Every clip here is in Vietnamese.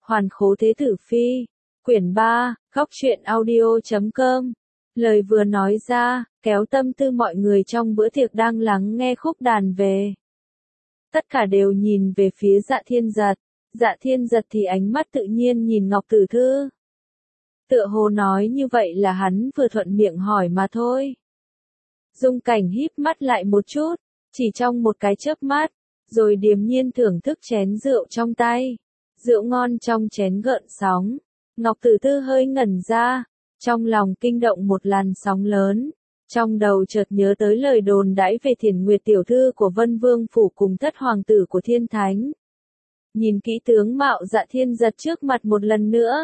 Hoàn khố thế tử phi. Quyển 3, góc truyện audio.com. Lời vừa nói ra, kéo tâm tư mọi người trong bữa tiệc đang lắng nghe khúc đàn về. Tất cả đều nhìn về phía Dạ Thiên Giật. Dạ Thiên Giật thì ánh mắt tự nhiên nhìn Ngọc Tử Thư. Tựa hồ nói như vậy là hắn vừa thuận miệng hỏi mà thôi. Dung Cảnh híp mắt lại một chút, chỉ trong một cái chớp mắt, rồi điềm nhiên thưởng thức chén rượu trong tay. Rượu ngon trong chén gợn sóng. Ngọc Tử Thư hơi ngẩn ra, trong lòng kinh động một làn sóng lớn. Trong đầu chợt nhớ tới lời đồn đãi về Thiển Nguyệt tiểu thư của Vân Vương phủ cùng thất hoàng tử của Thiên Thánh. Nhìn kỹ tướng mạo Dạ Thiên Giật trước mặt một lần nữa.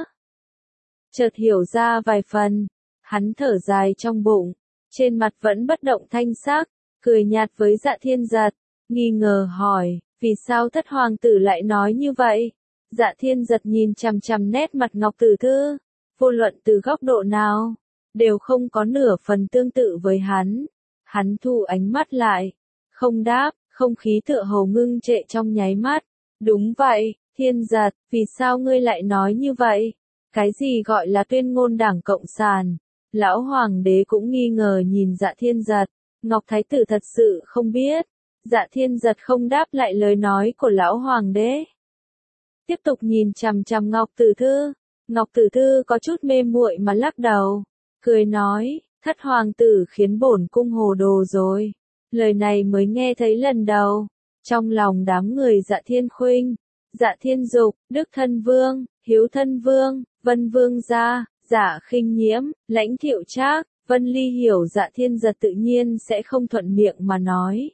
Chợt hiểu ra vài phần, hắn thở dài trong bụng, trên mặt vẫn bất động thanh sắc, cười nhạt với Dạ Thiên Giật, nghi ngờ hỏi, vì sao thất hoàng tử lại nói như vậy? Dạ Thiên Giật nhìn chằm chằm nét mặt Ngọc Tử Thư, vô luận từ góc độ nào, đều không có nửa phần tương tự với hắn. Hắn thu ánh mắt lại, không đáp, không khí tựa hồ ngưng trệ trong nháy mắt. Đúng vậy, Thiên Giật, vì sao ngươi lại nói như vậy? Cái gì gọi là tuyên ngôn Đảng Cộng sản? Lão Hoàng đế cũng nghi ngờ nhìn Dạ Thiên Giật, Ngọc Thái tử thật sự không biết. Dạ Thiên Giật không đáp lại lời nói của Lão Hoàng đế. Tiếp tục nhìn chằm chằm Ngọc Tử Thư. Ngọc Tử Thư có chút mê muội mà lắc đầu, cười nói, thất hoàng tử khiến bổn cung hồ đồ rồi. Lời này mới nghe thấy lần đầu. Trong lòng đám người Dạ Thiên Khuynh, Dạ Thiên Dục, Đức Thân Vương, Hiếu Thân Vương, Vân Vương gia, Dạ Khinh Nhiễm, Lãnh Thiệu Trác, Vân Ly hiểu Dạ Thiên Giật tự nhiên sẽ không thuận miệng mà nói.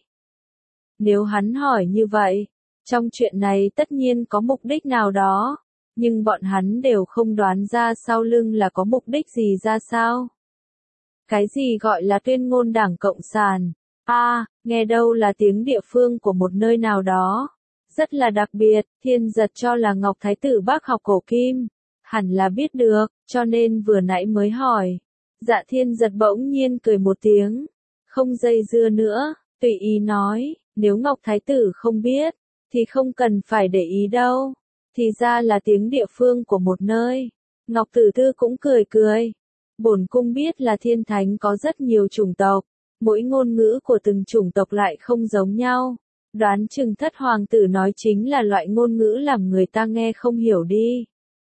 Nếu hắn hỏi như vậy, trong chuyện này tất nhiên có mục đích nào đó, nhưng bọn hắn đều không đoán ra sau lưng là có mục đích gì ra sao. Cái gì gọi là tuyên ngôn Đảng Cộng sản? Nghe đâu là tiếng địa phương của một nơi nào đó. Rất là đặc biệt, Thiên Giật cho là Ngọc Thái tử bác học cổ kim. Hẳn là biết được, cho nên vừa nãy mới hỏi. Dạ Thiên Giật bỗng nhiên cười một tiếng. Không dây dưa nữa, tùy ý nói, nếu Ngọc Thái tử không biết, thì không cần phải để ý đâu. Thì ra là tiếng địa phương của một nơi. Ngọc Tử Thư cũng cười cười. Bổn cung biết là Thiên Thánh có rất nhiều chủng tộc. Mỗi ngôn ngữ của từng chủng tộc lại không giống nhau. Đoán chừng thất hoàng tử nói chính là loại ngôn ngữ làm người ta nghe không hiểu đi.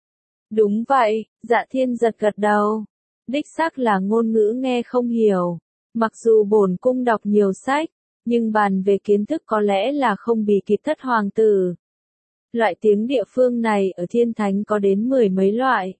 Đúng vậy, Dạ Thiên Giật gật đầu. Đích xác là ngôn ngữ nghe không hiểu. Mặc dù bổn cung đọc nhiều sách, nhưng bàn về kiến thức có lẽ là không bì kịp thất hoàng tử. Loại tiếng địa phương này ở Thiên Thánh có đến 10 mấy loại.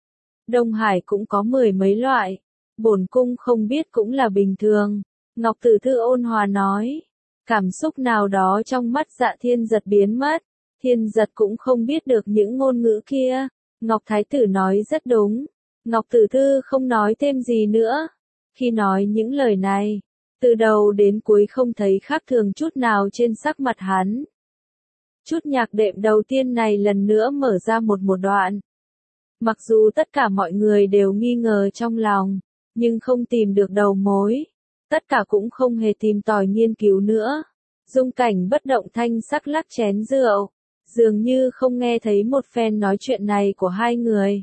Đông Hải cũng có 10 mấy loại. Bổn cung không biết cũng là bình thường. Ngọc Tử Thư ôn hòa nói. Cảm xúc nào đó trong mắt Dạ Thiên Giật biến mất. Thiên Giật cũng không biết được những ngôn ngữ kia. Ngọc Thái tử nói rất đúng. Ngọc Tử Thư không nói thêm gì nữa. Khi nói những lời này, từ đầu đến cuối không thấy khác thường chút nào trên sắc mặt hắn. Chút nhạc đệm đầu tiên này lần nữa mở ra một đoạn. Mặc dù tất cả mọi người đều nghi ngờ trong lòng, nhưng không tìm được đầu mối. Tất cả cũng không hề tìm tòi nghiên cứu nữa. Dung Cảnh bất động thanh sắc lắc chén rượu, dường như không nghe thấy một phen nói chuyện này của hai người.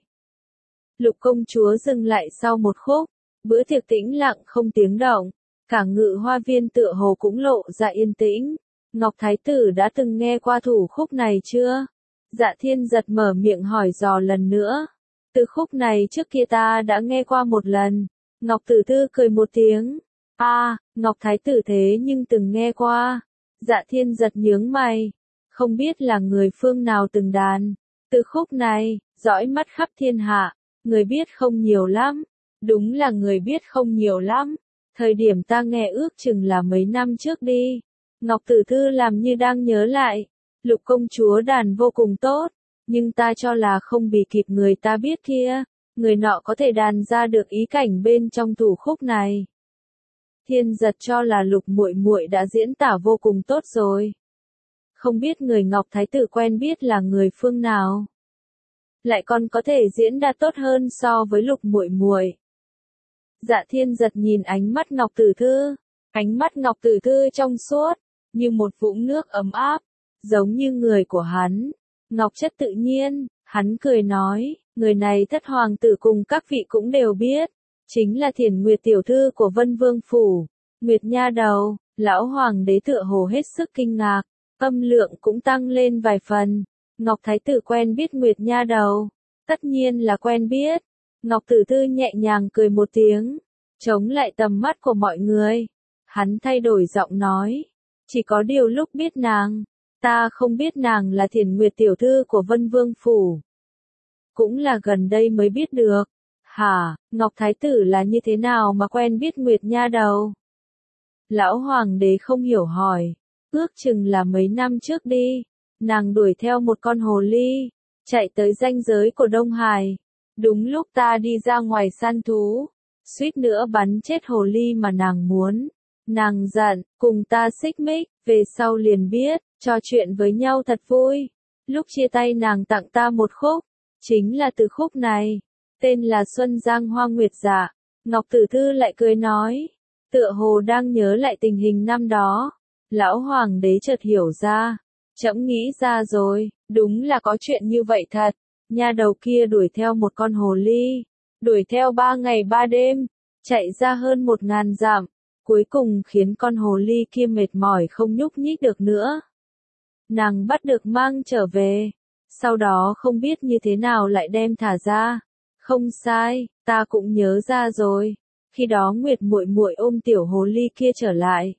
Lục công chúa dừng lại sau một khúc, bữa tiệc tĩnh lặng không tiếng động, cả Ngự Hoa Viên tựa hồ cũng lộ ra yên tĩnh. Ngọc Thái tử đã từng nghe qua thủ khúc này chưa? Dạ Thiên Giật mở miệng hỏi dò lần nữa. Từ khúc này trước kia ta đã nghe qua một lần. Ngọc Tử Thư cười một tiếng. Ngọc Thái tử thế nhưng từng nghe qua. Dạ Thiên Giật nhướng mày. Không biết là người phương nào từng đàn. Từ khúc này, dõi mắt khắp thiên hạ. Người biết không nhiều lắm. Đúng là người biết không nhiều lắm. Thời điểm ta nghe ước chừng là mấy năm trước đi. Ngọc Tử Thư làm như đang nhớ lại. Lục công chúa đàn vô cùng tốt. Nhưng ta cho là không bì kịp người ta biết kia. Người nọ có thể đàn ra được ý cảnh bên trong thủ khúc này. Thiên Giật cho là Lục muội muội đã diễn tả vô cùng tốt rồi. Không biết người Ngọc Thái tử quen biết là người phương nào. Lại còn có thể diễn đạt tốt hơn so với Lục muội muội. Dạ Thiên Giật nhìn ánh mắt Ngọc Tử Thư. Ánh mắt Ngọc Tử Thư trong suốt, như một vũng nước ấm áp, giống như người của hắn. Ngọc chất tự nhiên, Hắn cười nói, người này thất hoàng tử cùng các vị cũng đều biết, chính là Thiền Nguyệt tiểu thư của Vân Vương phủ. Nguyệt nha đầu, lão hoàng đế tựa hồ hết sức kinh ngạc, âm lượng cũng tăng lên vài phần. Ngọc Thái tử quen biết Nguyệt nha đầu, tất nhiên là quen biết. Ngọc Tử Tư nhẹ nhàng cười một tiếng, chống lại tầm mắt của mọi người. Hắn thay đổi giọng nói, chỉ có điều lúc biết nàng, ta không biết nàng là Thiền Nguyệt tiểu thư của Vân Vương phủ. Cũng là gần đây mới biết được. Hả, Ngọc Thái tử là như thế nào mà quen biết Nguyệt nha đầu? Lão hoàng đế không hiểu hỏi, ước chừng là mấy năm trước đi, nàng đuổi theo một con hồ ly, chạy tới ranh giới của Đông Hải. Đúng lúc ta đi ra ngoài săn thú, suýt nữa bắn chết hồ ly mà nàng muốn. Nàng giận, cùng ta xích mích, về sau liền biết, trò chuyện với nhau thật vui. Lúc chia tay nàng tặng ta một khúc, chính là từ khúc này, tên là Xuân Giang Hoa Nguyệt Dạ. Ngọc Tử Thư lại cười nói, tựa hồ đang nhớ lại tình hình năm đó. Lão hoàng đế chợt hiểu ra, trẫm nghĩ ra rồi, đúng là có chuyện như vậy thật. Nha đầu kia đuổi theo một con hồ ly, đuổi theo 3 ngày 3 đêm, chạy ra hơn 1000 dặm, cuối cùng khiến con hồ ly kia mệt mỏi không nhúc nhích được nữa. Nàng bắt được mang trở về, sau đó không biết như thế nào lại đem thả ra. Không sai, ta cũng nhớ ra rồi. Khi đó Nguyệt muội muội ôm tiểu hồ ly kia trở lại.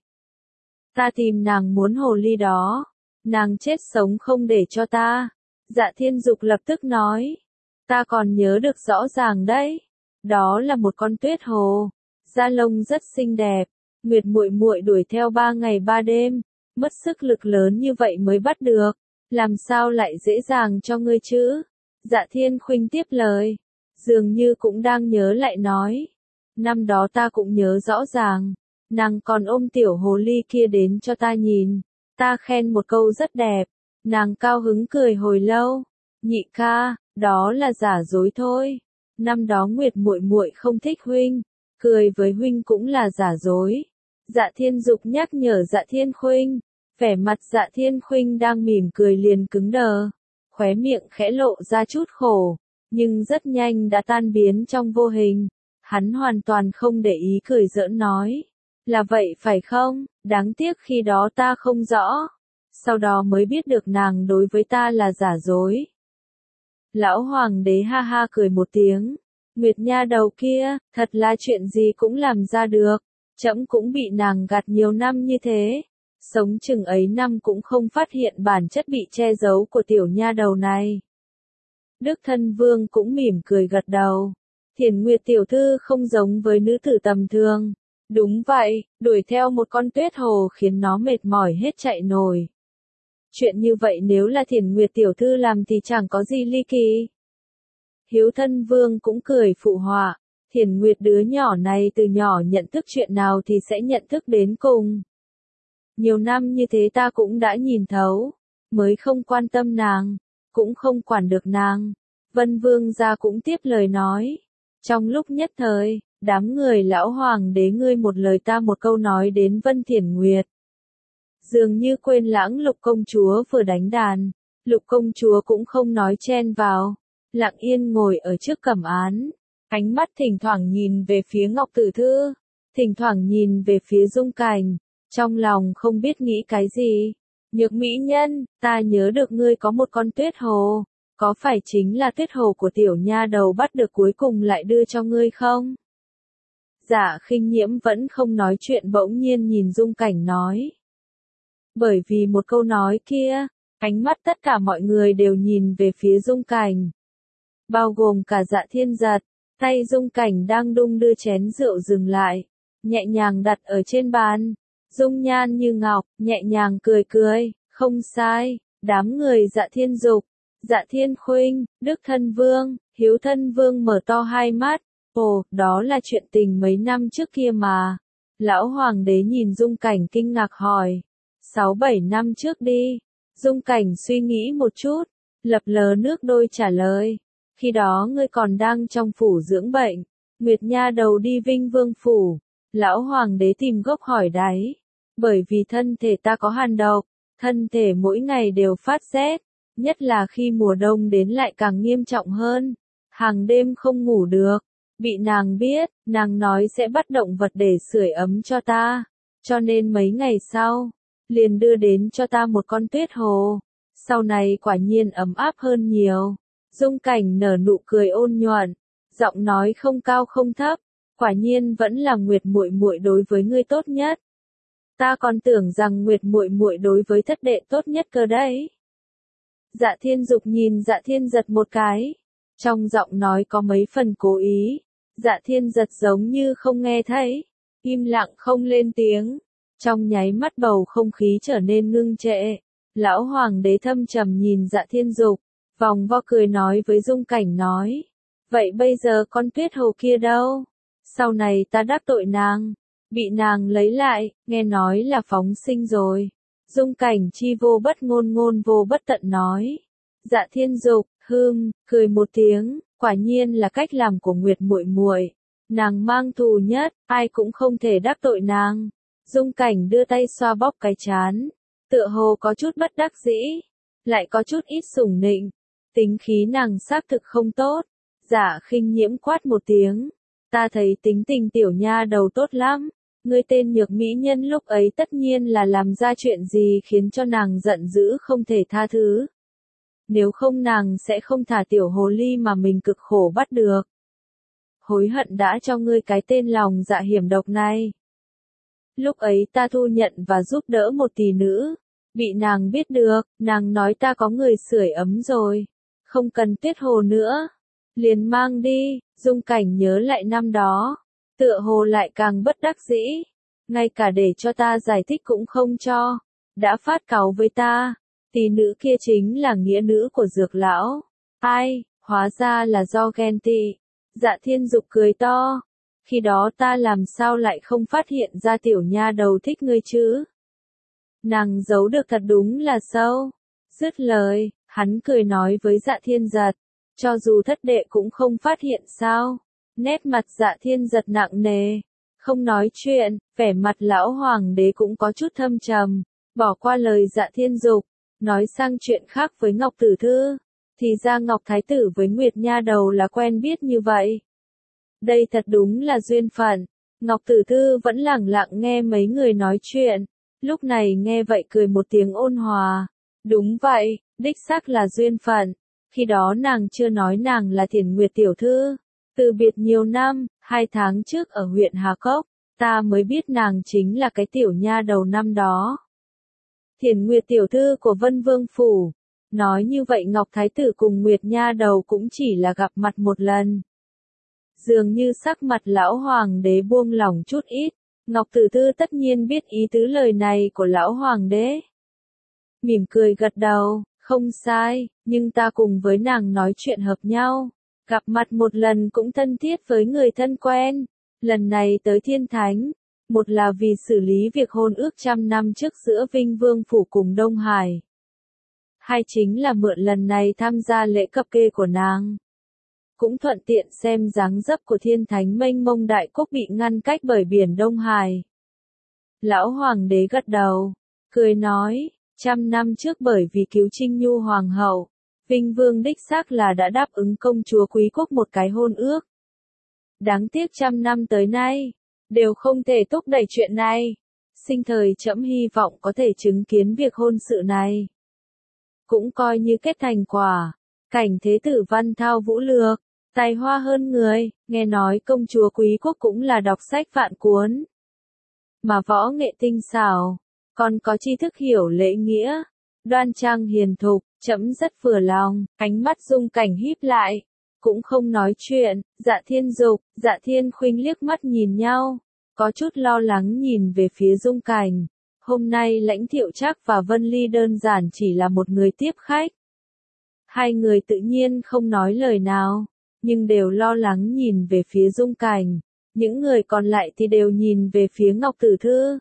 Ta tìm nàng muốn hồ ly đó, nàng chết sống không để cho ta. Dạ Thiên Dục lập tức nói, ta còn nhớ được rõ ràng đấy. Đó là một con tuyết hồ, da lông rất xinh đẹp. Nguyệt muội muội đuổi theo 3 ngày 3 đêm, mất sức lực lớn như vậy mới bắt được, làm sao lại dễ dàng cho ngươi chứ? Dạ Thiên Khuynh tiếp lời, dường như cũng đang nhớ lại nói, năm đó ta cũng nhớ rõ ràng, nàng còn ôm tiểu hồ ly kia đến cho ta nhìn, ta khen một câu rất đẹp, nàng cao hứng cười hồi lâu, nhị ca, đó là giả dối thôi, năm đó Nguyệt muội muội không thích huynh, cười với huynh cũng là giả dối. Dạ Thiên Dục nhắc nhở Dạ Thiên Khuynh, vẻ mặt Dạ Thiên Khuynh đang mỉm cười liền cứng đờ, khóe miệng khẽ lộ ra chút khổ, nhưng rất nhanh đã tan biến trong vô hình. Hắn hoàn toàn không để ý cười giỡn nói, là vậy phải không, đáng tiếc khi đó ta không rõ, sau đó mới biết được nàng đối với ta là giả dối. Lão hoàng đế ha ha cười một tiếng, Nguyệt nha đầu kia, thật là chuyện gì cũng làm ra được. Trẫm cũng bị nàng gạt nhiều năm như thế, sống chừng ấy năm cũng không phát hiện bản chất bị che giấu của tiểu nha đầu này. Đức Thân Vương cũng mỉm cười gật đầu. Thiền Nguyệt tiểu thư không giống với nữ tử tầm thường. Đúng vậy, đuổi theo một con tuyết hồ khiến nó mệt mỏi hết chạy nổi. Chuyện như vậy nếu là Thiền Nguyệt tiểu thư làm thì chẳng có gì ly kỳ. Hiếu Thân Vương cũng cười phụ họa. Thiền Nguyệt đứa nhỏ này từ nhỏ nhận thức chuyện nào thì sẽ nhận thức đến cùng. Nhiều năm như thế ta cũng đã nhìn thấu, mới không quan tâm nàng, cũng không quản được nàng. Vân Vương gia cũng tiếp lời nói. Trong lúc nhất thời, đám người lão hoàng đế ngươi một lời ta một câu nói đến Vân Thiền Nguyệt. Dường như quên lãng Lục công chúa vừa đánh đàn, Lục công chúa cũng không nói chen vào, lặng yên ngồi ở trước cẩm án. Ánh mắt thỉnh thoảng nhìn về phía Ngọc Tử Thư, thỉnh thoảng nhìn về phía Dung Cảnh, trong lòng không biết nghĩ cái gì. Nhược mỹ nhân, ta nhớ được ngươi có một con tuyết hồ, có phải chính là tuyết hồ của tiểu nha đầu bắt được cuối cùng lại đưa cho ngươi không? Dạ Khinh Nhiễm vẫn không nói chuyện bỗng nhiên nhìn Dung Cảnh nói. Bởi vì một câu nói kia, ánh mắt tất cả mọi người đều nhìn về phía Dung Cảnh. Bao gồm cả Dạ Thiên Giật. Tay Dung Cảnh đang đung đưa chén rượu dừng lại, nhẹ nhàng đặt ở trên bàn. Dung nhan như ngọc, nhẹ nhàng cười cười, không sai, đám người Dạ Thiên Dục, Dạ Thiên Khuynh, Đức Thân Vương, Hiếu Thân Vương mở to hai mắt, ồ, đó là chuyện tình mấy năm trước kia mà. Lão Hoàng đế nhìn Dung Cảnh kinh ngạc hỏi, 6-7 năm trước đi. Dung Cảnh suy nghĩ một chút, lập lờ nước đôi trả lời. Khi đó ngươi còn đang trong phủ dưỡng bệnh, Nguyệt nha đầu đi Vinh Vương phủ. Lão Hoàng đế tìm gốc hỏi đáy. Bởi vì thân thể ta có hàn độc, thân thể mỗi ngày đều phát rét, Nhất là khi mùa đông đến lại càng nghiêm trọng hơn. Hàng đêm không ngủ được. Bị nàng biết, nàng nói sẽ bắt động vật để sưởi ấm cho ta. Cho nên mấy ngày sau, liền đưa đến cho ta một con tuyết hồ. Sau này quả nhiên ấm áp hơn nhiều. Dung Cảnh nở nụ cười ôn nhuận, giọng nói không cao không thấp, quả nhiên vẫn là Nguyệt muội muội đối với ngươi tốt nhất. Ta còn tưởng rằng Nguyệt muội muội đối với thất đệ tốt nhất cơ đấy. Dạ Thiên Dục nhìn Dạ Thiên Giật một cái, trong giọng nói có mấy phần cố ý. Dạ Thiên Giật giống như không nghe thấy, im lặng không lên tiếng. Trong nháy mắt bầu không khí trở nên ngưng trệ. Lão Hoàng đế thâm trầm nhìn Dạ Thiên Dục, vòng vo cười nói với Dung Cảnh nói. Vậy bây giờ con tuyết hồ kia đâu? Sau này ta đắc tội nàng, bị nàng lấy lại, nghe nói là phóng sinh rồi. Dung Cảnh chi vô bất ngôn ngôn vô bất tận nói. Dạ Thiên Dục, cười một tiếng, quả nhiên là cách làm của Nguyệt muội muội. Nàng mang thù nhất, ai cũng không thể đắc tội nàng. Dung Cảnh đưa tay xoa bóp cái trán, tựa hồ có chút bất đắc dĩ, lại có chút ít sủng nịnh. Tính khí nàng xác thực không tốt. Dạ Khinh Nhiễm quát một tiếng, ta thấy tính tình tiểu nha đầu tốt lắm. Ngươi tên nhược mỹ nhân lúc ấy tất nhiên là làm ra chuyện gì khiến cho nàng giận dữ không thể tha thứ. Nếu không nàng sẽ không thả tiểu hồ ly mà mình cực khổ bắt được. Hối hận đã cho ngươi cái tên lòng dạ hiểm độc này. Lúc ấy ta thu nhận và giúp đỡ một tỷ nữ. Bị nàng biết được, nàng nói ta có người sưởi ấm rồi. Không cần tuyết hồ nữa. Liền mang đi. Dung Cảnh nhớ lại năm đó. Tựa hồ lại càng bất đắc dĩ. Ngay cả để cho ta giải thích cũng không cho. Đã phát cáu với ta. Tỷ nữ kia chính là nghĩa nữ của Dược lão. Ai, hóa ra là do ghen tị. Dạ Thiên Dục cười to. Khi đó ta làm sao lại không phát hiện ra tiểu nha đầu thích ngươi chứ? Nàng giấu được thật đúng là sâu. Dứt lời, hắn cười nói với Dạ Thiên Giật. Cho dù thất đệ cũng không phát hiện sao? Nét mặt Dạ Thiên Giật nặng nề. Không nói chuyện, vẻ mặt lão hoàng đế cũng có chút thâm trầm. Bỏ qua lời Dạ Thiên Dục, nói sang chuyện khác với Ngọc Tử Thư. Thì ra Ngọc Thái Tử với Nguyệt Nha Đầu là quen biết như vậy. Đây thật đúng là duyên phận. Ngọc Tử Thư vẫn lẳng lặng nghe mấy người nói chuyện. Lúc này nghe vậy cười một tiếng ôn hòa. Đúng vậy, đích xác là duyên phận. Khi đó nàng chưa nói nàng là Thiển Nguyệt tiểu thư. Từ biệt nhiều năm, 2 tháng trước ở huyện Hà Cốc, ta mới biết nàng chính là cái tiểu nha đầu năm đó. Thiển Nguyệt tiểu thư của Vân Vương Phủ. Nói như vậy Ngọc Thái Tử cùng Nguyệt Nha Đầu cũng chỉ là gặp mặt một lần. Dường như sắc mặt lão hoàng đế buông lỏng chút ít. Ngọc Tử Thư tất nhiên biết ý tứ lời này của lão hoàng đế. Mỉm cười gật đầu, không sai, nhưng ta cùng với nàng nói chuyện hợp nhau. Gặp mặt một lần cũng thân thiết với người thân quen. Lần này tới Thiên Thánh. Một là vì xử lý việc hôn ước 100 năm trước giữa Vinh Vương Phủ cùng Đông Hải. Hai chính là mượn lần này tham gia lễ cập kê của nàng. Cũng thuận tiện xem dáng dấp của Thiên Thánh mênh mông đại quốc bị ngăn cách bởi biển Đông Hải. Lão Hoàng đế gật đầu, cười nói, 100 năm trước bởi vì cứu Trinh Nhu Hoàng hậu, Vinh Vương đích xác là đã đáp ứng công chúa quý quốc một cái hôn ước. Đáng tiếc 100 năm tới nay, đều không thể thúc đẩy chuyện này. Sinh thời trẫm hy vọng có thể chứng kiến việc hôn sự này. Cũng coi như kết thành quả. Cảnh thế tử văn thao vũ lược, tài hoa hơn người, nghe nói công chúa quý quốc cũng là đọc sách vạn cuốn. Mà võ nghệ tinh xảo, còn có tri thức hiểu lễ nghĩa, đoan trang hiền thục, trẫm rất vừa lòng. Ánh mắt Dung Cảnh híp lại, cũng không nói chuyện. Dạ Thiên Dục, Dạ Thiên Khuynh liếc mắt nhìn nhau, có chút lo lắng nhìn về phía Dung Cảnh. Hôm nay Lãnh Thiệu Trác và Vân Ly đơn giản chỉ là một người tiếp khách. Hai người tự nhiên không nói lời nào, nhưng đều lo lắng nhìn về phía Dung Cảnh. Những người còn lại thì đều nhìn về phía Ngọc Tử Thư.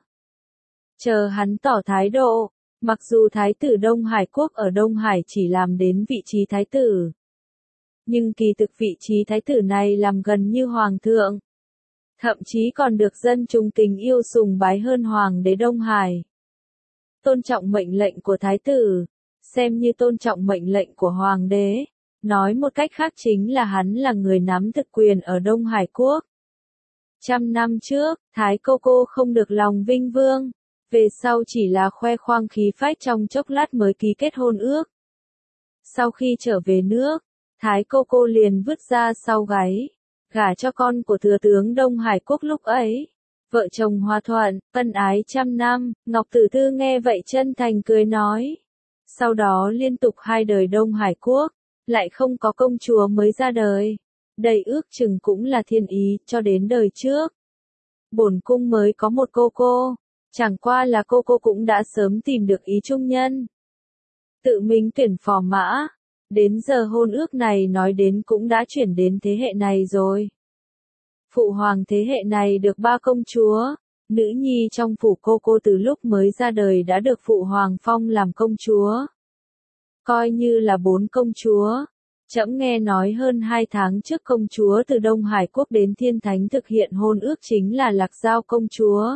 Chờ hắn tỏ thái độ, mặc dù Thái tử Đông Hải Quốc ở Đông Hải chỉ làm đến vị trí Thái tử. Nhưng kỳ thực vị trí Thái tử này làm gần như Hoàng thượng. Thậm chí còn được dân chúng kính yêu sùng bái hơn Hoàng đế Đông Hải. Tôn trọng mệnh lệnh của Thái tử, xem như tôn trọng mệnh lệnh của hoàng đế. Nói một cách khác chính là hắn là người nắm thực quyền ở Đông Hải Quốc. 100 năm trước, Thái Cô không được lòng vinh vương, về sau chỉ là khoe khoang khí phách trong chốc lát mới ký kết hôn ước. Sau khi trở về nước, Thái Cô liền vứt ra sau gáy, gả cho con của thừa tướng Đông Hải Quốc lúc ấy. Vợ chồng hòa thuận, ân ái 100 năm, Ngọc Tử Tư nghe vậy chân thành cười nói. Sau đó liên tục 2 đời Đông Hải Quốc, lại không có công chúa mới ra đời. Đây ước chừng cũng là thiên ý, cho đến đời trước. Bổn cung mới có một cô, chẳng qua là cô cũng đã sớm tìm được ý trung nhân. Tự mình tuyển phò mã, đến giờ hôn ước này nói đến cũng đã chuyển đến thế hệ này rồi. Phụ hoàng thế hệ này được 3 công chúa, nữ nhi trong phủ cô từ lúc mới ra đời đã được phụ hoàng phong làm công chúa. Coi như là 4 công chúa. Trẫm nghe nói hơn 2 tháng trước công chúa từ Đông Hải Quốc đến Thiên Thánh thực hiện hôn ước chính là Lạc Giao công chúa.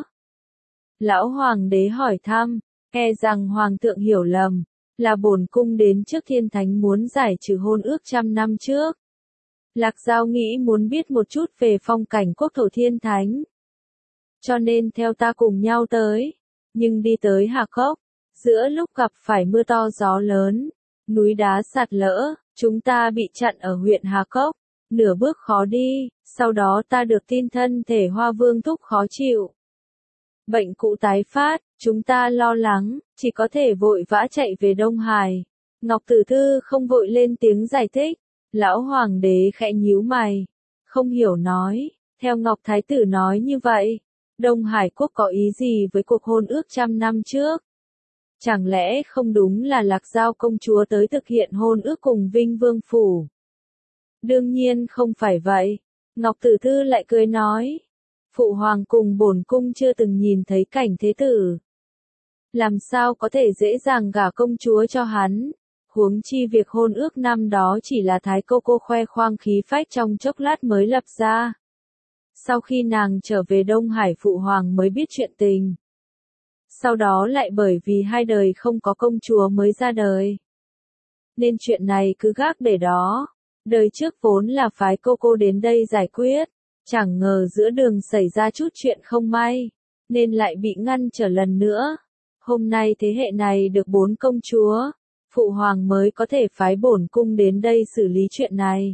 Lão hoàng đế hỏi thăm, e rằng hoàng thượng hiểu lầm, là bổn cung đến trước Thiên Thánh muốn giải trừ hôn ước 100 năm trước. Lạc Giao nghĩ muốn biết một chút về phong cảnh quốc thổ Thiên Thánh. Cho nên theo ta cùng nhau tới, nhưng đi tới Hà Cốc, giữa lúc gặp phải mưa to gió lớn, núi đá sạt lở, chúng ta bị chặn ở huyện Hà Cốc, nửa bước khó đi, sau đó ta được tin thân thể Hoa Vương thúc khó chịu. Bệnh cũ tái phát, chúng ta lo lắng, chỉ có thể vội vã chạy về Đông Hải. Ngọc Tử Thư không vội lên tiếng giải thích, lão hoàng đế khẽ nhíu mày, không hiểu nói, theo Ngọc Thái tử nói như vậy, Đông Hải Quốc có ý gì với cuộc hôn ước 100 năm trước? Chẳng lẽ không đúng là Lạc Giao công chúa tới thực hiện hôn ước cùng Vinh Vương Phủ? Đương nhiên không phải vậy. Ngọc Tử Thư lại cười nói. Phụ hoàng cùng bổn cung chưa từng nhìn thấy cảnh thế tử. Làm sao có thể dễ dàng gả công chúa cho hắn? Huống chi việc hôn ước năm đó chỉ là Thái Cô khoe khoang khí phách trong chốc lát mới lập ra. Sau khi nàng trở về Đông Hải phụ hoàng mới biết chuyện tình. Sau đó lại bởi vì 2 đời không có công chúa mới ra đời. Nên chuyện này cứ gác để đó. Đời trước vốn là phái cô đến đây giải quyết. Chẳng ngờ giữa đường xảy ra chút chuyện không may. Nên lại bị ngăn trở lần nữa. Hôm nay thế hệ này được 4 công chúa. Phụ hoàng mới có thể phái bổn cung đến đây xử lý chuyện này.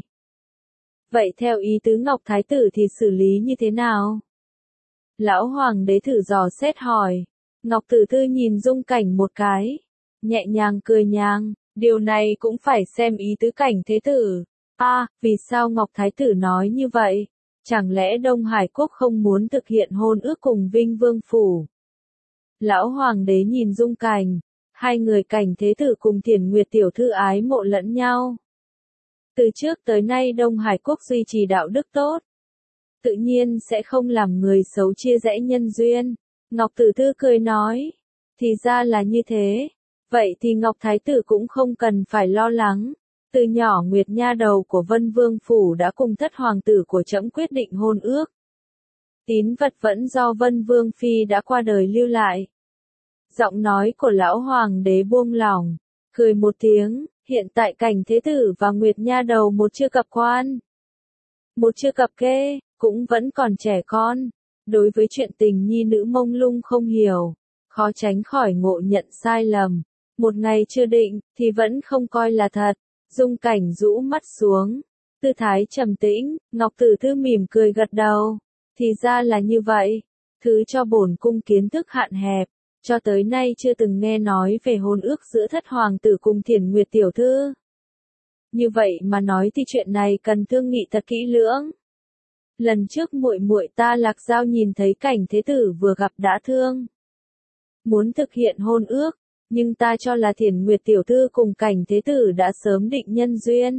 Vậy theo ý tứ Ngọc Thái tử thì xử lý như thế nào? Lão hoàng đế thử dò xét hỏi. Ngọc Tử Thư nhìn Dung Cảnh một cái, nhẹ nhàng cười nhàng, điều này cũng phải xem ý tứ Cảnh thế tử. Vì sao Ngọc Thái tử nói như vậy? Chẳng lẽ Đông Hải Quốc không muốn thực hiện hôn ước cùng Vinh Vương Phủ? Lão hoàng đế nhìn Dung Cảnh, 2 người Cảnh thế tử cùng Thiển Nguyệt tiểu thư ái mộ lẫn nhau. Từ trước tới nay Đông Hải Quốc duy trì đạo đức tốt, tự nhiên sẽ không làm người xấu chia rẽ nhân duyên. Ngọc Tử Thư cười nói, thì ra là như thế, vậy thì Ngọc Thái tử cũng không cần phải lo lắng, từ nhỏ Nguyệt Nha đầu của Vân Vương Phủ đã cùng thất hoàng tử của trẫm quyết định hôn ước. Tín vật vẫn do Vân Vương Phi đã qua đời lưu lại. Giọng nói của lão hoàng đế buông lỏng, cười một tiếng, hiện tại Cảnh thế tử và Nguyệt Nha đầu một chưa cập quan, một chưa cập kê, cũng vẫn còn trẻ con. Đối với chuyện tình nhi nữ mông lung không hiểu, khó tránh khỏi ngộ nhận sai lầm. Một ngày chưa định, thì vẫn không coi là thật. Dung Cảnh rũ mắt xuống, tư thái trầm tĩnh, Ngọc Tử Thư mỉm cười gật đầu. Thì ra là như vậy, thứ cho bổn cung kiến thức hạn hẹp, cho tới nay chưa từng nghe nói về hôn ước giữa thất hoàng tử cùng Thiển Nguyệt tiểu thư. Như vậy mà nói thì chuyện này cần thương nghị thật kỹ lưỡng. Lần trước muội ta Lạc Giao nhìn thấy Cảnh thế tử vừa gặp đã thương, muốn thực hiện hôn ước, nhưng ta cho là Thiển Nguyệt tiểu thư cùng Cảnh thế tử đã sớm định nhân duyên,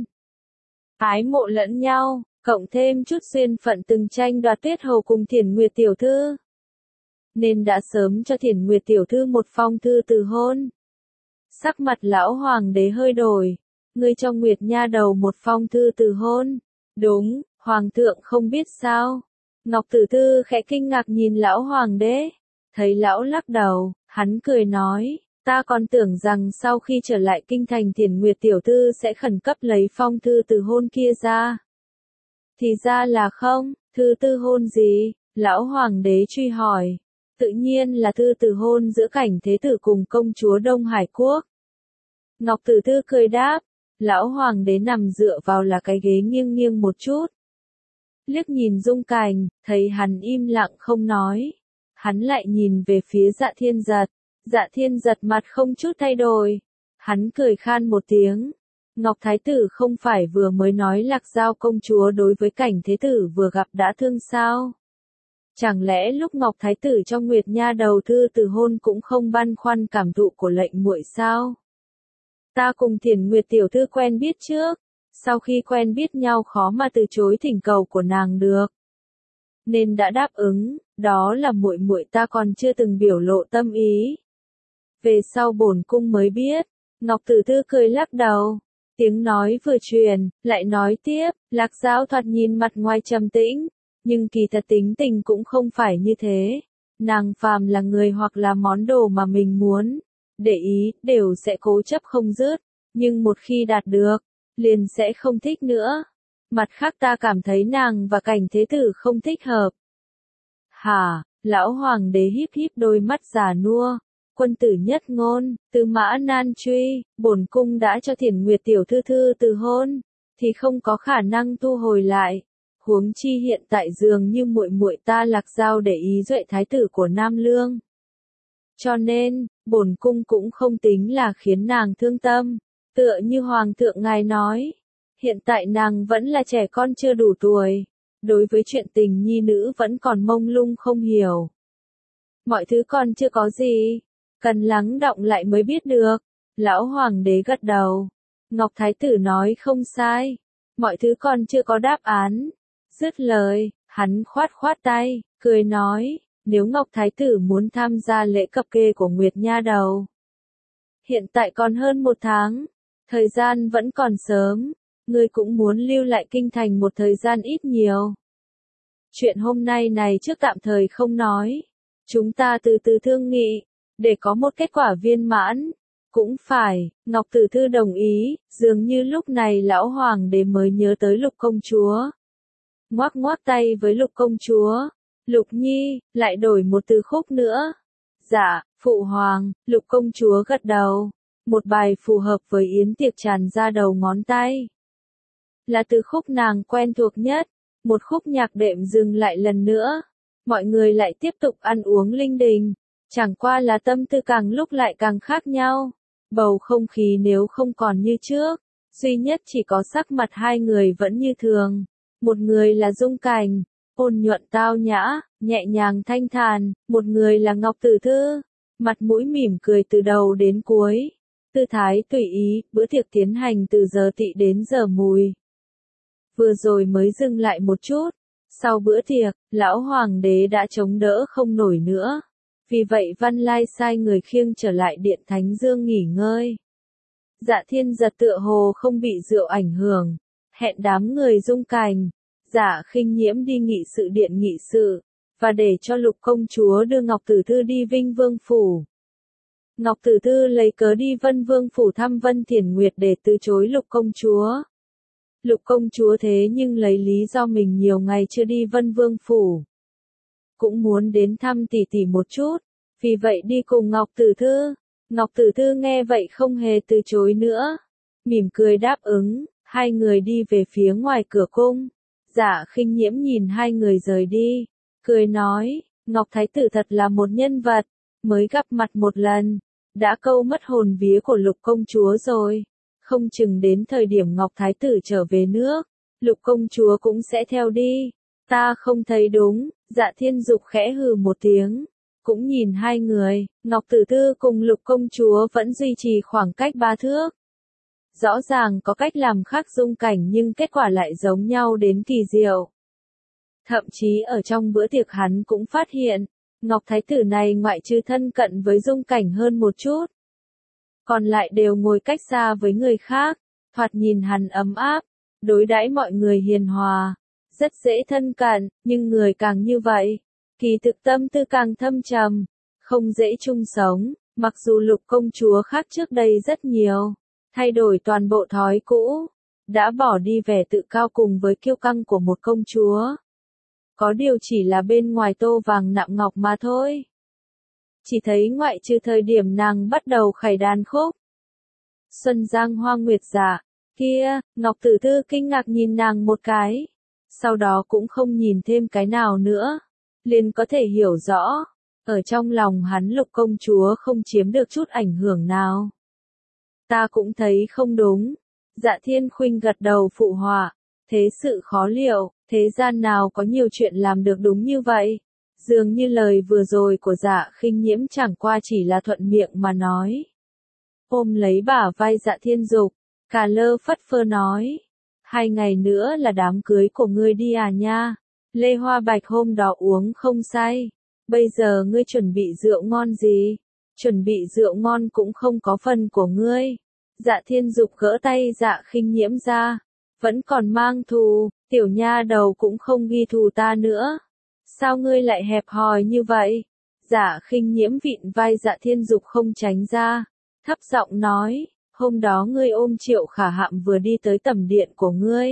ái mộ lẫn nhau, cộng thêm chút duyên phận từng tranh đoạt Tuyết hầu cùng Thiển Nguyệt tiểu thư, nên đã sớm cho Thiển Nguyệt tiểu thư một phong thư từ hôn. Sắc mặt lão hoàng đế hơi đổi, ngươi cho Nguyệt Nha đầu một phong thư từ hôn? Đúng. Hoàng thượng không biết sao? Ngọc Tử Thư khẽ kinh ngạc nhìn lão hoàng đế, thấy lão lắc đầu, hắn cười nói, Ta còn tưởng rằng sau khi trở lại kinh thành Thiển Nguyệt tiểu thư sẽ khẩn cấp lấy phong thư từ hôn kia ra. Thì ra là không, thư từ hôn gì? Lão hoàng đế truy hỏi. Tự nhiên là thư từ hôn giữa Cảnh Thế Tử cùng công chúa Đông Hải Quốc. Ngọc Tử Thư cười đáp. Lão hoàng đế nằm dựa vào là cái ghế nghiêng nghiêng một chút. Liếc nhìn Dung Cảnh, thấy hắn im lặng không nói. Hắn lại nhìn về phía Dạ Thiên Giật. Dạ Thiên Giật mặt không chút thay đổi. Hắn cười khan một tiếng. Ngọc Thái Tử không phải vừa mới nói Lạc Giao công chúa đối với Cảnh Thế Tử vừa gặp đã thương sao? Chẳng lẽ lúc Ngọc Thái Tử trong Nguyệt Nha đầu thư từ hôn cũng không băn khoăn cảm thụ của lệnh muội sao? Ta cùng Thiển Nguyệt tiểu thư quen biết trước, sau khi quen biết nhau khó mà từ chối thỉnh cầu của nàng được, nên đã đáp ứng, đó là muội muội ta còn chưa từng biểu lộ tâm ý. Về sau bổn cung mới biết, Ngọc Tử Thư cười lắc đầu, tiếng nói vừa truyền, lại nói tiếp, Lạc Giao thoạt nhìn mặt ngoài trầm tĩnh, nhưng kỳ thật tính tình cũng không phải như thế. Nàng phàm là người hoặc là món đồ mà mình muốn để ý, đều sẽ cố chấp không dứt, nhưng một khi đạt được, liền sẽ không thích nữa. Mặt khác ta cảm thấy nàng và Cảnh Thế Tử không thích hợp. Hả, lão hoàng đế híp híp đôi mắt già nua, quân tử nhất ngôn, Tư Mã Nan truy, bổn cung đã cho Thiển Nguyệt tiểu thư thư từ hôn, thì không có khả năng thu hồi lại. Huống chi hiện tại dường như muội muội ta Lạc Giao để ý duệ thái tử của Nam Lương. Cho nên, bổn cung cũng không tính là khiến nàng thương tâm, tựa như hoàng thượng ngài nói, hiện tại nàng vẫn là trẻ con chưa đủ tuổi, đối với chuyện tình nhi nữ vẫn còn mông lung không hiểu. Mọi thứ còn chưa có gì, cần lắng đọng lại mới biết được. Lão hoàng đế gật đầu. Ngọc Thái Tử nói không sai, mọi thứ còn chưa có đáp án. Dứt lời, hắn khoát khoát tay, cười nói, nếu Ngọc Thái Tử muốn tham gia lễ cập kê của Nguyệt Nha đầu. Hiện tại còn hơn 1 tháng, thời gian vẫn còn sớm, ngươi cũng muốn lưu lại kinh thành một thời gian ít nhiều. Chuyện hôm nay này trước tạm thời không nói, chúng ta từ từ thương nghị, để có một kết quả viên mãn. Cũng phải, Ngọc Tử Thư đồng ý, dường như lúc này lão hoàng đế mới nhớ tới Lục công chúa. Ngoác ngoác tay với Lục công chúa. Lục nhi, lại đổi một từ khúc nữa. Dạ, phụ hoàng, Lục công chúa gật đầu. Một bài phù hợp với yến tiệc tràn ra đầu ngón tay. Là từ khúc nàng quen thuộc nhất. Một khúc nhạc đệm dừng lại lần nữa. Mọi người lại tiếp tục ăn uống linh đình. Chẳng qua là tâm tư càng lúc lại càng khác nhau. Bầu không khí nếu không còn như trước, duy nhất chỉ có sắc mặt hai người vẫn như thường. Một người là Dung Cảnh, ôn nhuận tao nhã, nhẹ nhàng thanh thản, một người là Ngọc Tử Thư, mặt mũi mỉm cười từ đầu đến cuối, tư thái tùy ý, bữa tiệc tiến hành từ giờ tỵ đến giờ mùi. Vừa rồi mới dừng lại một chút, sau bữa tiệc, lão hoàng đế đã chống đỡ không nổi nữa. Vì vậy Văn Lai sai người khiêng trở lại điện Thánh Dương nghỉ ngơi. Dạ Thiên Giật tựa hồ không bị rượu ảnh hưởng, hẹn đám người Dung Cảnh, Dạ Khinh Nhiễm đi nghị sự điện nghị sự, và để cho Lục công chúa đưa Ngọc Tử Thư đi Vinh Vương phủ. Ngọc Tử Thư lấy cớ đi Vân Vương phủ thăm Vân Thiển Nguyệt để từ chối Lục công chúa. Lục công chúa thế nhưng lấy lý do mình nhiều ngày chưa đi Vân Vương phủ, cũng muốn đến thăm tỷ tỷ một chút, vì vậy đi cùng Ngọc Tử Thư. Ngọc Tử Thư nghe vậy không hề từ chối nữa, mỉm cười đáp ứng, hai người đi về phía ngoài cửa cung. Dạ Khinh Nhiễm nhìn hai người rời đi, cười nói, Ngọc Thái Tử thật là một nhân vật, mới gặp mặt một lần, đã câu mất hồn vía của Lục công chúa rồi, không chừng đến thời điểm Ngọc Thái Tử trở về nước, Lục công chúa cũng sẽ theo đi. Ta không thấy đúng. Dạ Thiên Dục khẽ hừ một tiếng, cũng nhìn hai người, Ngọc Tử Thư cùng Lục công chúa vẫn duy trì khoảng cách 3 thước. Rõ ràng có cách làm khác Dung Cảnh nhưng kết quả lại giống nhau đến kỳ diệu. Thậm chí ở trong bữa tiệc hắn cũng phát hiện, Ngọc Thái Tử này ngoại trừ thân cận với Dung Cảnh hơn một chút, còn lại đều ngồi cách xa với người khác, thoạt nhìn hắn ấm áp, đối đãi mọi người hiền hòa. Rất dễ thân cận, nhưng người càng như vậy, kỳ thực tâm tư càng thâm trầm, không dễ chung sống, Mặc dù Lục công chúa khác trước đây rất nhiều, thay đổi toàn bộ thói cũ, đã bỏ đi vẻ tự cao cùng với kiêu căng của một công chúa. Có điều chỉ là bên ngoài tô vàng nạm ngọc mà thôi. Chỉ thấy ngoại trừ thời điểm nàng bắt đầu khải đàn khúc Xuân Giang Hoa Nguyệt Dạ, kia, Ngọc Tử Thư kinh ngạc nhìn nàng một cái, sau đó cũng không nhìn thêm cái nào nữa, liền có thể hiểu rõ, ở trong lòng hắn Lục công chúa không chiếm được chút ảnh hưởng nào. Ta cũng thấy không đúng. Dạ Thiên Khuynh gật đầu phụ họa, thế sự khó liệu, thế gian nào có nhiều chuyện làm được đúng như vậy. Dường như lời vừa rồi của Dạ Khinh Nhiễm chẳng qua chỉ là thuận miệng mà nói. Ôm lấy bả vai Dạ Thiên Dục, Cà Lơ phất phơ nói, 2 ngày nữa là đám cưới của ngươi đi à nha. Lê Hoa Bạch hôm đó uống không say, bây giờ ngươi chuẩn bị rượu ngon gì? Chuẩn bị rượu ngon cũng không có phần của ngươi. Dạ Thiên Dục gỡ tay Dạ Khinh Nhiễm ra, vẫn còn mang thù, tiểu nha đầu cũng không ghi thù ta nữa. Sao ngươi lại hẹp hòi như vậy? Dạ Khinh Nhiễm vịn vai Dạ Thiên Dục không tránh ra, thấp giọng nói, hôm đó ngươi ôm Triệu Khả Hạm vừa đi tới tẩm điện của ngươi.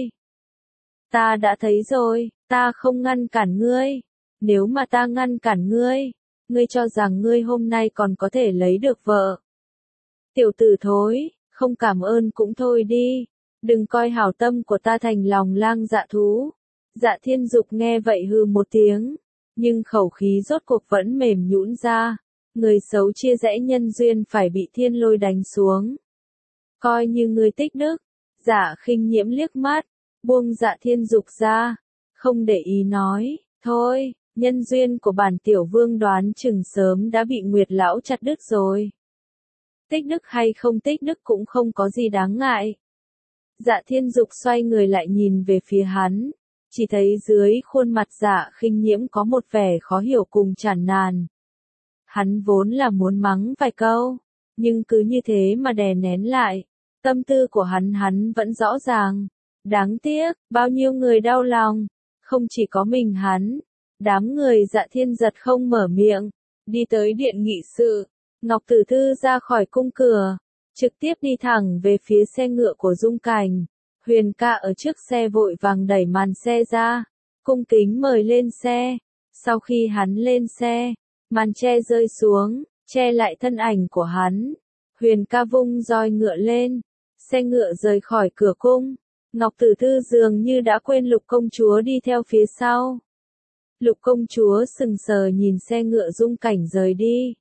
Ta đã thấy rồi, ta không ngăn cản ngươi. Nếu mà ta ngăn cản ngươi, ngươi cho rằng ngươi hôm nay còn có thể lấy được vợ. Tiểu tử thối, không cảm ơn cũng thôi đi, đừng coi hảo tâm của ta thành lòng lang dạ thú. Dạ Thiên Dục nghe vậy hừ một tiếng, nhưng khẩu khí rốt cuộc vẫn mềm nhũn ra, người xấu chia rẽ nhân duyên phải bị thiên lôi đánh xuống. Coi như ngươi tích đức. Dạ Khinh Nhiễm liếc mắt, buông Dạ Thiên Dục ra, không để ý nói, thôi, nhân duyên của bản tiểu vương đoán chừng sớm đã bị Nguyệt lão chặt đứt rồi. Tích đức hay không tích đức cũng không có gì đáng ngại. Dạ Thiên Dục xoay người lại nhìn về phía hắn, chỉ thấy dưới khuôn mặt Dạ Khinh Nhiễm có một vẻ khó hiểu cùng chản nàn. Hắn vốn là muốn mắng vài câu, nhưng cứ như thế mà đè nén lại, tâm tư của hắn vẫn rõ ràng. Đáng tiếc, bao nhiêu người đau lòng, không chỉ có mình hắn. Đám người Dạ Thiên giật không mở miệng, đi tới điện nghị sự. Ngọc Tử Thư ra khỏi cung cửa, trực tiếp đi thẳng về phía xe ngựa của Dung Cảnh. Huyền Ca ở trước xe vội vàng đẩy màn xe ra, cung kính mời lên xe. Sau khi hắn lên xe, màn che rơi xuống, che lại thân ảnh của hắn. Huyền Ca vung roi ngựa lên, xe ngựa rời khỏi cửa cung. Ngọc Tử Thư dường như đã quên Lục công chúa đi theo phía sau. Lục công chúa sừng sờ nhìn xe ngựa Dung Cảnh rời đi.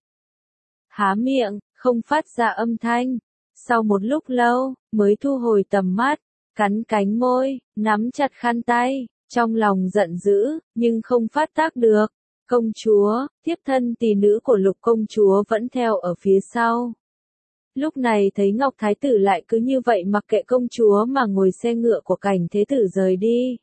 Há miệng, không phát ra âm thanh. Sau một lúc lâu, mới thu hồi tầm mắt, cắn cánh môi, nắm chặt khăn tay, trong lòng giận dữ, nhưng không phát tác được. Công chúa, thiếp thân tỳ nữ của Lục công chúa vẫn theo ở phía sau. Lúc này thấy Ngọc Thái tử lại cứ như vậy mặc kệ công chúa mà ngồi xe ngựa của Cảnh Thế tử rời đi.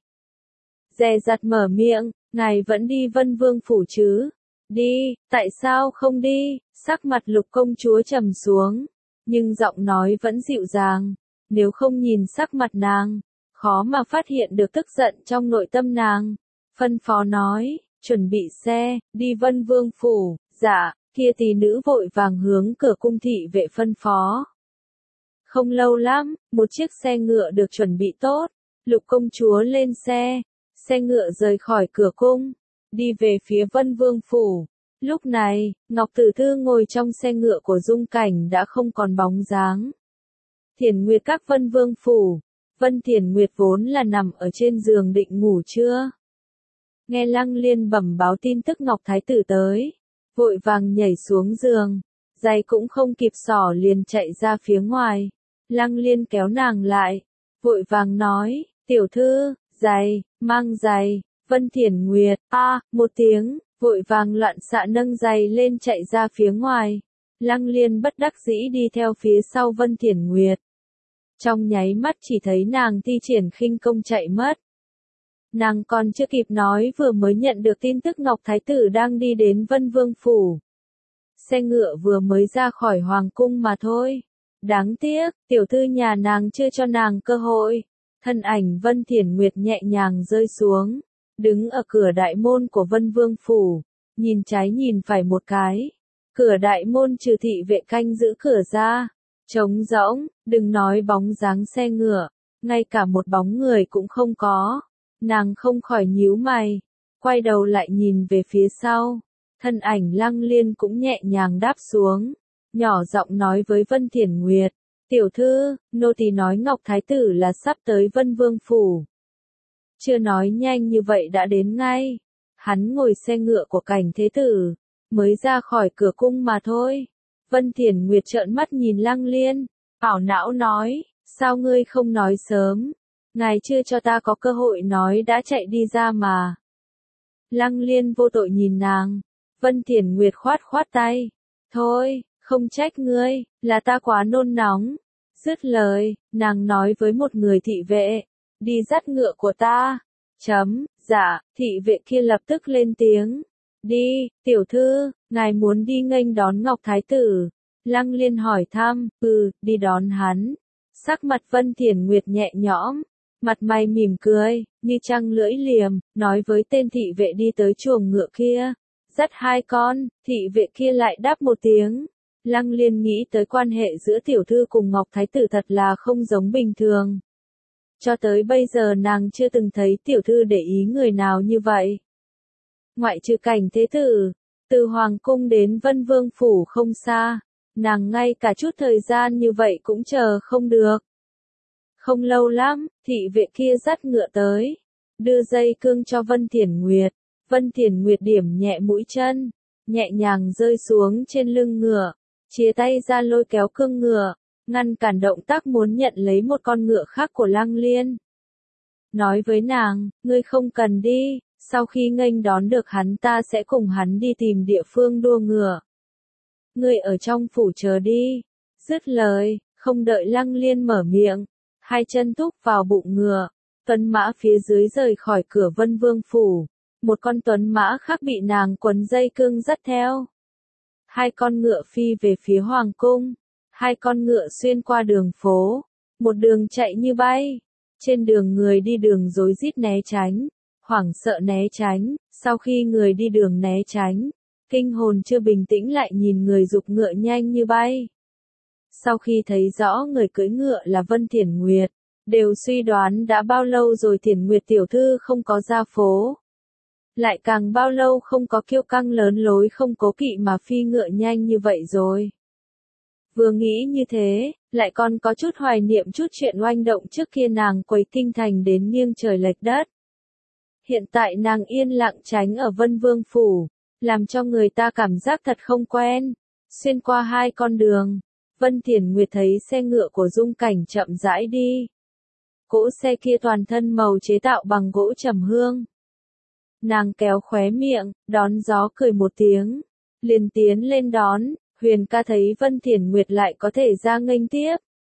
Dè dặt mở miệng, ngài vẫn đi Vân Vương phủ chứ? Đi, tại sao không đi? Sắc mặt Lục công chúa trầm xuống, nhưng giọng nói vẫn dịu dàng. Nếu không nhìn sắc mặt nàng, khó mà phát hiện được tức giận trong nội tâm nàng. Phân phó nói, chuẩn bị xe, đi Vân Vương phủ. Dạ, kia tỷ nữ vội vàng hướng cửa cung thị vệ phân phó. Không lâu lắm, một chiếc xe ngựa được chuẩn bị tốt. Lục công chúa lên xe, xe ngựa rời khỏi cửa cung, đi về phía Vân Vương phủ. Lúc này, Ngọc Tử Thư ngồi trong xe ngựa của Dung Cảnh đã không còn bóng dáng. Thiền Nguyệt các Vân Vương phủ, Vân Thiền Nguyệt vốn là nằm ở trên giường định ngủ trưa. Nghe Lăng Liên bẩm báo tin tức Ngọc Thái tử tới, vội vàng nhảy xuống giường, giày cũng không kịp xỏ liền chạy ra phía ngoài. Lăng Liên kéo nàng lại, vội vàng nói, tiểu thư, giày, mang giày. Vân Thiền Nguyệt, một tiếng, vội vàng loạn xạ nâng giày lên chạy ra phía ngoài. Lăng Liên bất đắc dĩ đi theo phía sau Vân Thiền Nguyệt. Trong nháy mắt chỉ thấy nàng thi triển khinh công chạy mất. Nàng còn chưa kịp nói vừa mới nhận được tin tức Ngọc Thái tử đang đi đến Vân Vương phủ. Xe ngựa vừa mới ra khỏi hoàng cung mà thôi. Đáng tiếc, tiểu thư nhà nàng chưa cho nàng cơ hội. Thân ảnh Vân Thiền Nguyệt nhẹ nhàng rơi xuống, đứng ở cửa đại môn của Vân Vương phủ, nhìn trái nhìn phải một cái, Cửa đại môn trừ thị vệ canh giữ cửa ra, trống rỗng, đừng nói bóng dáng xe ngựa, ngay cả một bóng người cũng không có. Nàng không khỏi nhíu mày, quay đầu lại nhìn về phía sau, thân ảnh Lăng Liên cũng nhẹ nhàng đáp xuống, nhỏ giọng nói với Vân Thiển Nguyệt, tiểu thư, nô tỳ nói Ngọc Thái Tử là sắp tới Vân Vương Phủ. Chưa nói nhanh như vậy đã đến ngay, hắn ngồi xe ngựa của Cảnh Thế Tử, mới ra khỏi cửa cung mà thôi. Vân Thiển Nguyệt trợn mắt nhìn Lăng Liên, ảo não nói, sao ngươi không nói sớm, ngài chưa cho ta có cơ hội nói đã chạy đi ra mà. Lăng Liên vô tội nhìn nàng, Vân Thiển Nguyệt khoát khoát tay, thôi, không trách ngươi, là ta quá nôn nóng. Dứt lời, nàng nói với một người thị vệ, đi dắt ngựa của ta. Dạ, thị vệ kia lập tức lên tiếng. Đi, tiểu thư, ngài muốn đi nghênh đón Ngọc Thái Tử. Lăng Liên hỏi thăm, đi đón hắn. Sắc mặt Vân Thiển Nguyệt nhẹ nhõm, mặt mày mỉm cười, như trăng lưỡi liềm, nói với tên thị vệ đi tới chuồng ngựa kia. Dắt hai con, thị vệ kia lại đáp một tiếng. Lăng Liên nghĩ tới quan hệ giữa tiểu thư cùng Ngọc Thái Tử thật là không giống bình thường. Cho tới bây giờ nàng chưa từng thấy tiểu thư để ý người nào như vậy. Ngoại trừ Cảnh Thế Tử, từ Hoàng Cung đến Vân Vương Phủ không xa, nàng ngay cả chút thời gian như vậy cũng chờ không được. Không lâu lắm, thị vệ kia dắt ngựa tới, đưa dây cương cho Vân Thiển Nguyệt. Vân Thiển Nguyệt điểm nhẹ mũi chân, nhẹ nhàng rơi xuống trên lưng ngựa, chia tay ra lôi kéo cương ngựa, ngăn cản động tác muốn nhận lấy một con ngựa khác của Lăng Liên. Nói với nàng, ngươi không cần đi, sau khi nghênh đón được hắn ta sẽ cùng hắn đi tìm địa phương đua ngựa. Ngươi ở trong phủ chờ đi. Dứt lời, không đợi Lăng Liên mở miệng, hai chân thúc vào bụng ngựa, tuấn mã phía dưới rời khỏi cửa Vân Vương Phủ. Một con tuấn mã khác bị nàng quấn dây cương dắt theo. Hai con ngựa phi về phía Hoàng Cung. Hai con ngựa xuyên qua đường phố. Một đường chạy như bay. Trên đường người đi đường rối rít né tránh. Hoảng sợ né tránh. Sau khi người đi đường né tránh, kinh hồn chưa bình tĩnh lại nhìn người giục ngựa nhanh như bay. Sau khi thấy rõ người cưỡi ngựa là Vân Thiển Nguyệt, đều suy đoán đã bao lâu rồi Thiển Nguyệt tiểu thư không có ra phố. Lại càng bao lâu không có kiêu căng lớn lối không cố kỵ mà phi ngựa nhanh như vậy rồi. Vừa nghĩ như thế, lại còn có chút hoài niệm chút chuyện oanh động trước kia nàng quấy kinh thành đến nghiêng trời lệch đất. Hiện tại nàng yên lặng tránh ở Vân Vương Phủ, làm cho người ta cảm giác thật không quen. Xuyên qua hai con đường, Vân Thiển Nguyệt thấy xe ngựa của Dung Cảnh chậm rãi đi. Cỗ xe kia toàn thân màu chế tạo bằng gỗ trầm hương. Nàng kéo khóe miệng, đón gió cười một tiếng, liền tiến lên đón. Huyền ca thấy Vân Thiển Nguyệt lại có thể ra nghênh tiếp.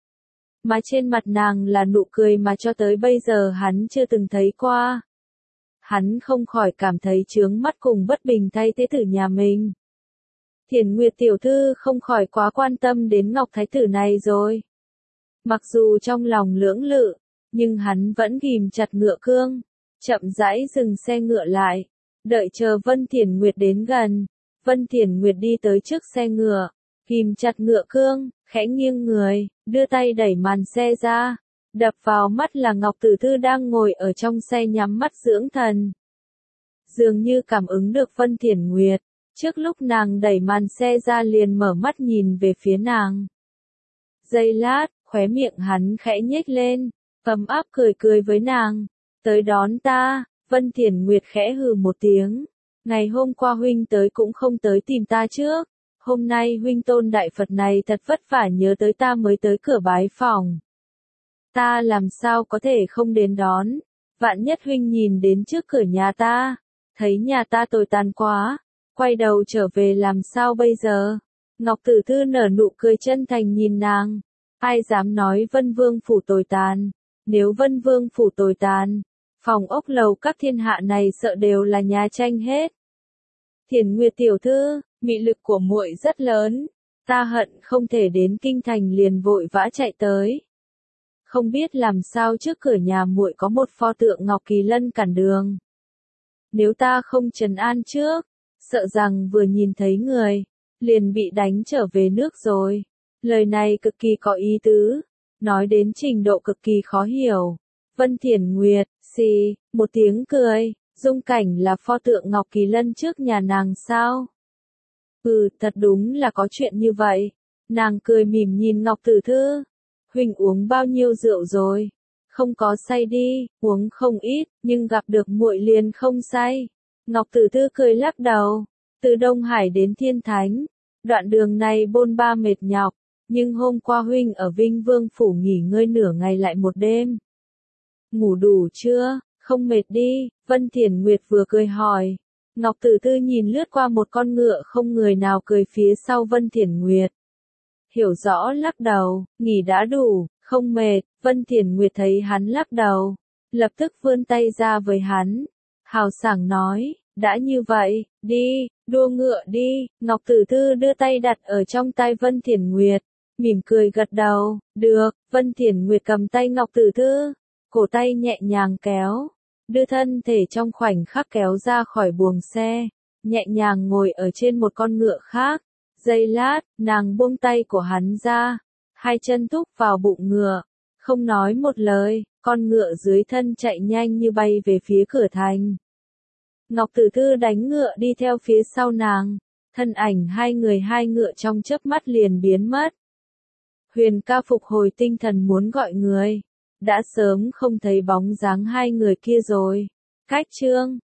Mà trên mặt nàng là nụ cười mà cho tới bây giờ hắn chưa từng thấy qua. Hắn không khỏi cảm thấy chướng mắt cùng bất bình thay thế tử nhà mình. Thiển Nguyệt tiểu thư không khỏi quá quan tâm đến Ngọc Thái Tử này rồi. Mặc dù trong lòng lưỡng lự, nhưng hắn vẫn ghìm chặt ngựa cương, chậm rãi dừng xe ngựa lại, đợi chờ Vân Thiển Nguyệt đến gần. Vân Thiển Nguyệt đi tới trước xe ngựa, ghìm chặt ngựa cương, khẽ nghiêng người, đưa tay đẩy màn xe ra. Đập vào mắt là Ngọc Tử Thư đang ngồi ở trong xe nhắm mắt dưỡng thần. Dường như cảm ứng được Vân Thiển Nguyệt, trước lúc nàng đẩy màn xe ra liền mở mắt nhìn về phía nàng. Giây lát, khóe miệng hắn khẽ nhếch lên, ấm áp cười cười với nàng. Tới đón ta. Vân Thiển Nguyệt khẽ hừ một tiếng. Ngày hôm qua huynh tới cũng không tới tìm ta trước. Hôm nay huynh tôn đại Phật này thật vất vả nhớ tới ta mới tới cửa bái phòng. Ta làm sao có thể không đến đón. Vạn nhất huynh nhìn đến trước cửa nhà ta, thấy nhà ta tồi tàn quá, quay đầu trở về làm sao bây giờ? Ngọc Tử Thư nở nụ cười chân thành nhìn nàng. Ai dám nói Vân Vương Phủ tồi tàn? Nếu Vân Vương Phủ tồi tàn, phòng ốc lầu các thiên hạ này sợ đều là nhà tranh hết. Thiển Nguyệt tiểu thư, mị lực của muội rất lớn, ta hận không thể đến kinh thành liền vội vã chạy tới. Không biết làm sao trước cửa nhà muội có một pho tượng Ngọc Kỳ Lân cản đường. Nếu ta không trấn an trước, sợ rằng vừa nhìn thấy người, liền bị đánh trở về nước rồi. Lời này cực kỳ có ý tứ, nói đến trình độ cực kỳ khó hiểu. Vân Thiển Nguyệt, xì, một tiếng cười, Dung Cảnh là pho tượng Ngọc Kỳ Lân trước nhà nàng sao? Thật đúng là có chuyện như vậy. Nàng cười mỉm nhìn Ngọc Tử Thư. Huynh uống bao nhiêu rượu rồi? Không có say đi, uống không ít, nhưng gặp được muội liền không say. Ngọc Tử Thư cười lắc đầu. Từ Đông Hải đến Thiên Thánh, đoạn đường này bôn ba mệt nhọc, nhưng hôm qua huynh ở Vinh Vương Phủ nghỉ ngơi nửa ngày lại một đêm. Ngủ đủ chưa, không mệt đi, Vân Thiển Nguyệt vừa cười hỏi. Ngọc Tử Thư nhìn lướt qua một con ngựa không người nào cười phía sau Vân Thiển Nguyệt. Hiểu rõ lắc đầu, nghỉ đã đủ, không mệt, Vân Thiển Nguyệt thấy hắn lắc đầu, lập tức vươn tay ra với hắn. Hào sảng nói, đã như vậy, đi, đua ngựa đi, Ngọc Tử Thư đưa tay đặt ở trong tay Vân Thiển Nguyệt, mỉm cười gật đầu, được, Vân Thiển Nguyệt cầm tay Ngọc Tử Thư, cổ tay nhẹ nhàng kéo, đưa thân thể trong khoảnh khắc kéo ra khỏi buồng xe, nhẹ nhàng ngồi ở trên một con ngựa khác. Giây lát, nàng buông tay của hắn ra, hai chân thúc vào bụng ngựa, không nói một lời, con ngựa dưới thân chạy nhanh như bay về phía cửa thành. Ngọc Tử Thư đánh ngựa đi theo phía sau nàng, thân ảnh hai ngựa trong chớp mắt liền biến mất. Huyền ca phục hồi tinh thần muốn gọi người, đã sớm không thấy bóng dáng hai người kia rồi. Cách chương